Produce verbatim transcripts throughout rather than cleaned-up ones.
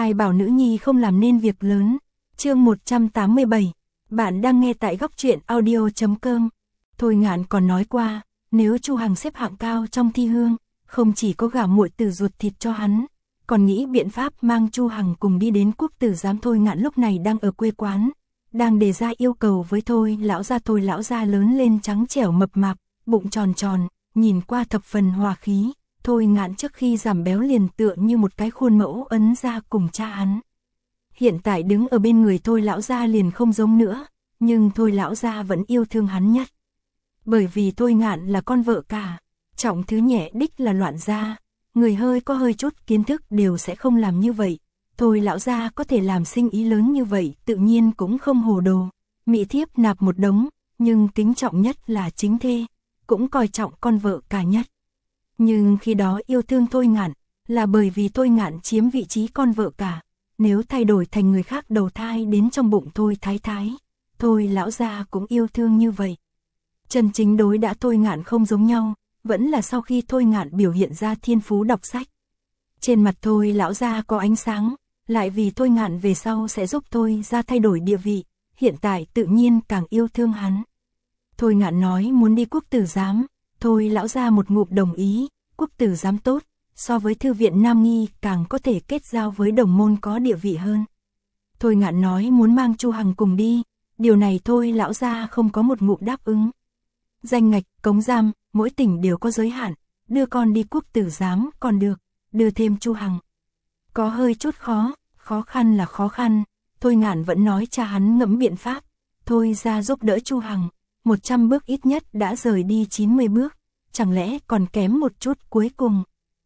Ai bảo nữ nhi không làm nên việc lớn. Chương một trăm tám mươi bảy. Bạn đang nghe tại góc truyện audio chấm com. Thôi Ngạn còn nói qua, nếu Chu Hằng xếp hạng cao trong thi hương, không chỉ có gả muội tử ruột thịt cho hắn, còn nghĩ biện pháp mang Chu Hằng cùng đi đến quốc tử giám. Thôi Ngạn lúc này đang ở quê quán, đang đề ra yêu cầu với Thôi lão gia. Thôi lão gia lớn lên trắng trẻo mập mạp, bụng tròn tròn, nhìn qua thập phần hòa khí. Thôi Ngạn trước khi giảm béo liền tựa như một cái khuôn mẫu ấn ra cùng cha hắn. Hiện tại đứng ở bên người Thôi lão gia liền không giống nữa, nhưng Thôi lão gia vẫn yêu thương hắn nhất. Bởi vì Thôi Ngạn là con vợ cả, trọng thứ nhẹ đích là loạn gia, người hơi có hơi chút kiến thức đều sẽ không làm như vậy. Thôi lão gia có thể làm sinh ý lớn như vậy, tự nhiên cũng không hồ đồ. Mỹ thiếp nạp một đống, nhưng kính trọng nhất là chính thê, cũng coi trọng con vợ cả nhất. Nhưng khi đó yêu thương Thôi Ngạn, là bởi vì Thôi Ngạn chiếm vị trí con vợ cả. Nếu thay đổi thành người khác đầu thai đến trong bụng Thôi thái thái, Thôi lão gia cũng yêu thương như vậy. Chân chính đối đã Thôi Ngạn không giống nhau, vẫn là sau khi Thôi Ngạn biểu hiện ra thiên phú đọc sách. Trên mặt Thôi lão gia có ánh sáng, lại vì Thôi Ngạn về sau sẽ giúp Thôi gia thay đổi địa vị, hiện tại tự nhiên càng yêu thương hắn. Thôi Ngạn nói muốn đi quốc tử giám, Thôi lão gia một ngụm đồng ý. Quốc tử giám tốt, so với thư viện Nam Nghi càng có thể kết giao với đồng môn có địa vị hơn. Thôi Ngạn nói muốn mang Chu Hằng cùng đi, điều này Thôi lão gia không có một ngụm đáp ứng. Danh ngạch, cống giam, mỗi tỉnh đều có giới hạn, đưa con đi quốc tử giám còn được, đưa thêm Chu Hằng có hơi chút khó, khó khăn là khó khăn. Thôi Ngạn vẫn nói cha hắn ngẫm biện pháp, Thôi ra giúp đỡ Chu Hằng, một trăm bước ít nhất đã rời đi chín mươi bước, chẳng lẽ còn kém một chút cuối cùng.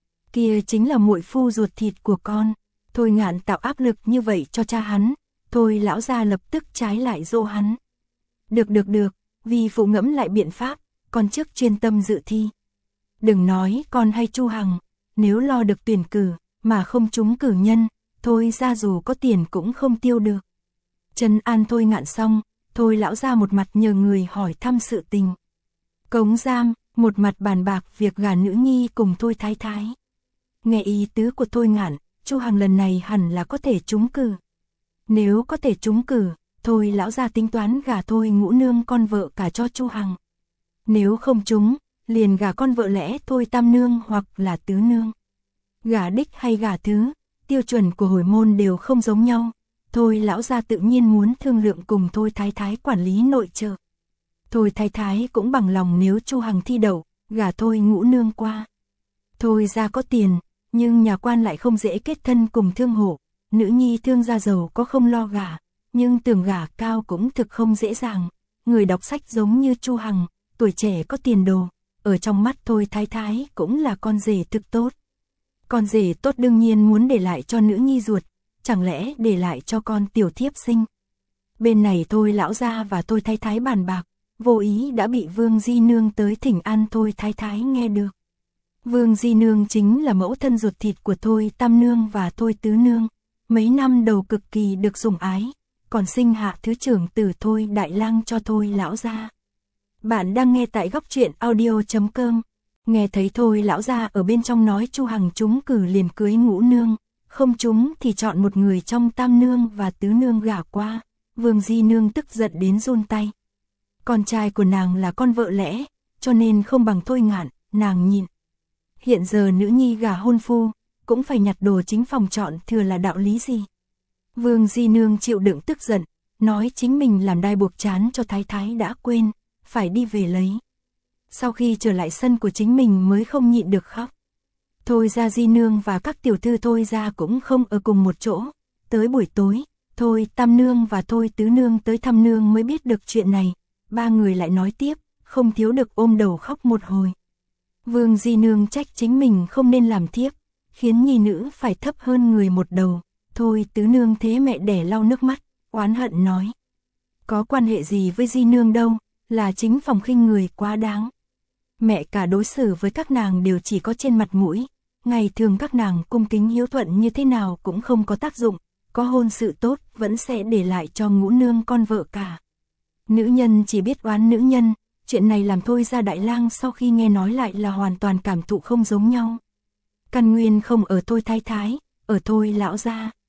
Kia chính là muội phu ruột thịt của con. Thôi Ngạn tạo áp lực như vậy cho cha hắn, Thôi lão gia lập tức trái lại dỗ hắn. Được được được, vì phụ ngẫm lại biện pháp, con trước chuyên tâm dự thi. Đừng nói con hay Chu Hằng, nếu lo được tuyển cử, mà không trúng cử nhân, Thôi ra dù có tiền cũng không tiêu được. Trấn an Thôi Ngạn xong, Thôi lão gia một mặt nhờ người hỏi thăm sự tình cống giam, một mặt bàn bạc việc gả nữ nhi cùng Thôi thái thái. Nghe ý tứ của Thôi Ngạn, Chu Hằng lần này hẳn là có thể trúng cử. Nếu có thể trúng cử, Thôi lão gia tính toán gả Thôi ngũ nương con vợ cả cho Chu Hằng. Nếu không trúng, liền gả con vợ lẽ Thôi tam nương hoặc là tứ nương. Gả đích hay gả thứ, tiêu chuẩn của hồi môn đều không giống nhau. Thôi lão gia tự nhiên muốn thương lượng cùng Thôi thái thái quản lý nội trợ. Thôi thái thái cũng bằng lòng nếu Chu Hằng thi đậu, gả Thôi ngũ nương qua. Thôi ra có tiền, nhưng nhà quan lại không dễ kết thân cùng thương hộ. Nữ nhi thương gia giàu có không lo gả, nhưng tưởng gả cao cũng thực không dễ dàng. Người đọc sách giống như Chu Hằng, tuổi trẻ có tiền đồ, ở trong mắt Thôi thái thái cũng là con rể thực tốt. Con rể tốt đương nhiên muốn để lại cho nữ nhi ruột, chẳng lẽ để lại cho con tiểu thiếp sinh. Bên này Thôi lão gia và Thôi thái thái bàn bạc, vô ý đã bị Vương Di Nương tới thỉnh an Thôi thái thái nghe được. Vương Di Nương chính là mẫu thân ruột thịt của Thôi tam nương và Thôi tứ nương, mấy năm đầu cực kỳ được sủng ái, còn sinh hạ thứ trưởng tử Thôi đại lang cho Thôi lão gia. Bạn đang nghe tại góc truyện audio chấm com. Nghe thấy Thôi lão gia ở bên trong nói Chu Hằng trúng cử liền cưới ngũ nương, không trúng thì chọn một người trong tam nương và tứ nương gả qua. Vương Di Nương tức giận đến run tay. Con trai của nàng là con vợ lẽ, cho nên không bằng Thôi Ngạn, nàng nhịn. Hiện giờ nữ nhi gả hôn phu, cũng phải nhặt đồ chính phòng chọn thừa là đạo lý gì. Vương Di Nương chịu đựng tức giận, nói chính mình làm đai buộc chán cho thái thái đã quên, phải đi về lấy. Sau khi trở lại sân của chính mình mới không nhịn được khóc. Thôi ra Di Nương và các tiểu thư Thôi ra cũng không ở cùng một chỗ. Tới buổi tối, Thôi tam nương và Thôi tứ nương tới thăm nương mới biết được chuyện này. Ba người lại nói tiếp, không thiếu được ôm đầu khóc một hồi. Vương Di Nương trách chính mình không nên làm thiếp, khiến nhi nữ phải thấp hơn người một đầu. Thôi tứ nương thế mẹ đẻ lau nước mắt, oán hận nói. Có quan hệ gì với Di Nương đâu, là chính phòng khinh người quá đáng. Mẹ cả đối xử với các nàng đều chỉ có trên mặt mũi, ngày thường các nàng cung kính hiếu thuận như thế nào cũng không có tác dụng, có hôn sự tốt vẫn sẽ để lại cho ngũ nương con vợ cả. Nữ nhân chỉ biết oán nữ nhân, chuyện này làm Thôi ra đại lang sau khi nghe nói lại là hoàn toàn cảm thụ không giống nhau. Căn nguyên không ở Thôi thái thái, ở Thôi lão gia.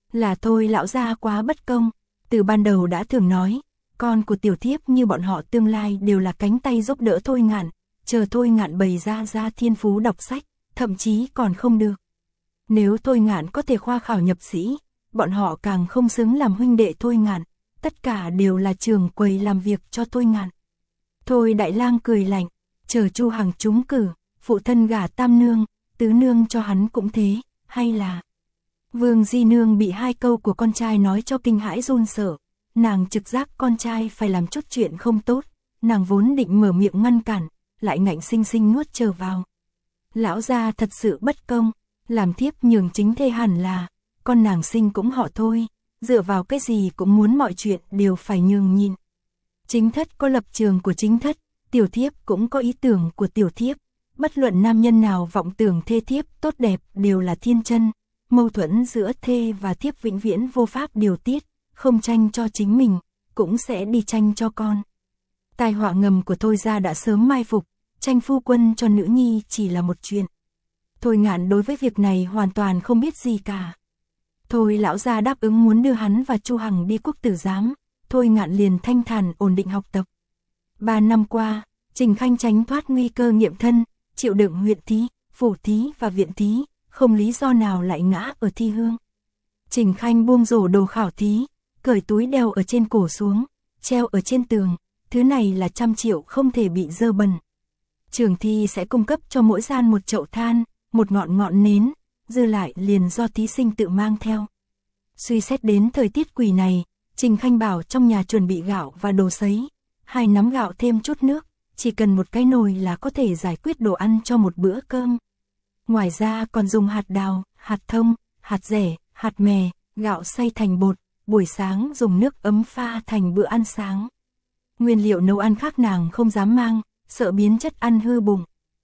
Là thôi lão gia quá bất công, từ ban đầu đã thường nói, con của tiểu thiếp như bọn họ tương lai đều là cánh tay giúp đỡ Thôi Ngạn, chờ Thôi Ngạn bày ra ra thiên phú đọc sách, thậm chí còn không được. Nếu Thôi Ngạn có thể khoa khảo nhập sĩ, bọn họ càng không xứng làm huynh đệ Thôi Ngạn, tất cả đều là trường quầy làm việc cho Thôi Ngạn. Thôi Đại Lang cười lạnh, chờ Chu Hằng trúng cử, phụ thân gả tam nương, tứ nương cho hắn cũng thế, hay là... Vương Di Nương bị hai câu của con trai nói cho kinh hãi run sợ, nàng trực giác con trai phải làm chút chuyện không tốt, nàng vốn định mở miệng ngăn cản, lại ngạnh sinh sinh nuốt trở vào. Lão gia thật sự bất công, làm thiếp nhường chính thê hẳn là, con nàng sinh cũng họ Thôi, dựa vào cái gì cũng muốn mọi chuyện đều phải nhường nhịn. Chính thất có lập trường của chính thất, tiểu thiếp cũng có ý tưởng của tiểu thiếp, bất luận nam nhân nào vọng tưởng thê thiếp tốt đẹp đều là thiên chân, mâu thuẫn giữa thê và thiếp vĩnh viễn vô pháp điều tiết, không tranh cho chính mình, cũng sẽ đi tranh cho con. Tai họa ngầm của Thôi gia đã sớm mai phục, tranh phu quân cho nữ nhi chỉ là một chuyện. Thôi Ngạn đối với việc này hoàn toàn không biết gì cả. Thôi lão gia đáp ứng muốn đưa hắn và Chu Hằng đi quốc tử giám, Thôi Ngạn liền thanh thản ổn định học tập. Ba năm qua, Trình Khanh tránh thoát nguy cơ nghiệm thân, chịu đựng huyện thí, phủ thí và viện thí, không lý do nào lại ngã ở thi hương. Trình Khanh buông rổ đồ khảo thí, cởi túi đeo ở trên cổ xuống, treo ở trên tường, thứ này là trăm triệu không thể bị dơ bẩn. Trường thi sẽ cung cấp cho mỗi gian một chậu than, một ngọn ngọn nến, dư lại liền do thí sinh tự mang theo. Suy xét đến thời tiết quỷ này, Trình Khanh bảo trong nhà chuẩn bị gạo và đồ sấy, hai nắm gạo thêm chút nước, chỉ cần một cái nồi là có thể giải quyết đồ ăn cho một bữa cơm. Ngoài ra còn dùng hạt đào, hạt thông, hạt dẻ, hạt mè, gạo xay thành bột, buổi sáng dùng nước ấm pha thành bữa ăn sáng. Nguyên liệu nấu ăn khác nàng không dám mang, sợ biến chất ăn hư bụng.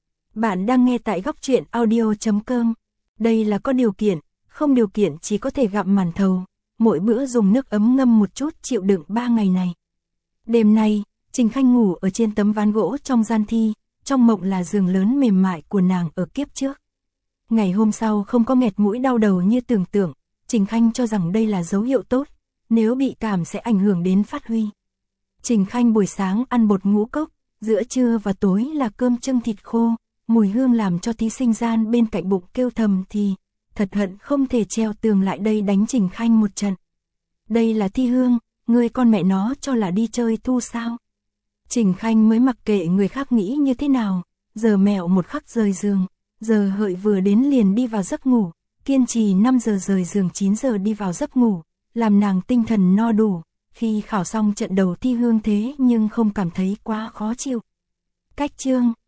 Bạn đang nghe tại góc truyện audio chấm com. Đây là có điều kiện, không điều kiện chỉ có thể gặm màn thầu, mỗi bữa dùng nước ấm ngâm một chút chịu đựng ba ngày này. Đêm nay, Trình Khanh ngủ ở trên tấm ván gỗ trong gian thi, trong mộng là giường lớn mềm mại của nàng ở kiếp trước. Ngày hôm sau không có nghẹt mũi đau đầu như tưởng tượng, Trình Khanh cho rằng đây là dấu hiệu tốt, nếu bị cảm sẽ ảnh hưởng đến phát huy. Trình Khanh buổi sáng ăn bột ngũ cốc, giữa trưa và tối là cơm chưng thịt khô, mùi hương làm cho thí sinh gian bên cạnh bụng kêu thầm thì, thật hận không thể treo tường lại đây đánh Trình Khanh một trận. Đây là thi hương, người con mẹ nó cho là đi chơi thu sao? Trình Khanh mới mặc kệ người khác nghĩ như thế nào, giờ mẹo một khắc rời giường, giờ hợi vừa đến liền đi vào giấc ngủ, kiên trì năm giờ rời giường chín giờ đi vào giấc ngủ, làm nàng tinh thần no đủ, khi khảo xong trận đầu thi hương thế nhưng không cảm thấy quá khó chịu. Cách chương